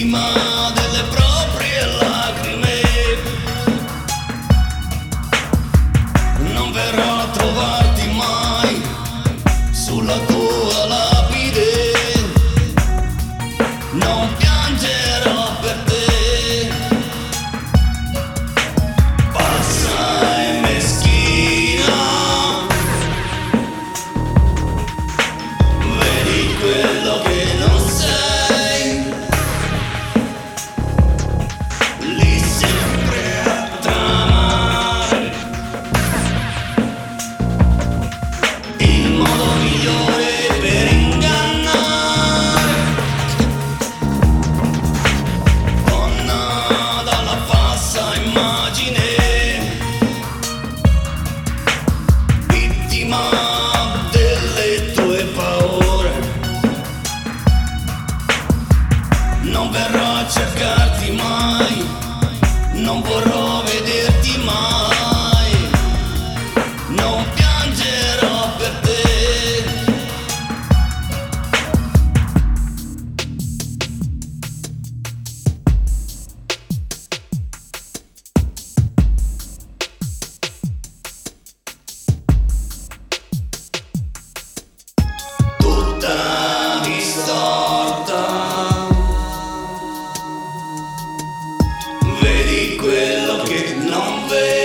vittima delle proprie lacrime. Non verrò a trovarti mai sulla tua lapide, non piangerò per te. Pazza e meschina, vedi quello che non sei, lì sempre a tramare il modo migliore per ingannare. Donna dalla falsa immagine, vittima delle tue paure. Non verrò a cercarti mai, non vorrò vederti mai, non piangerò per te. Tutta distorta, vedi quello che non vedi.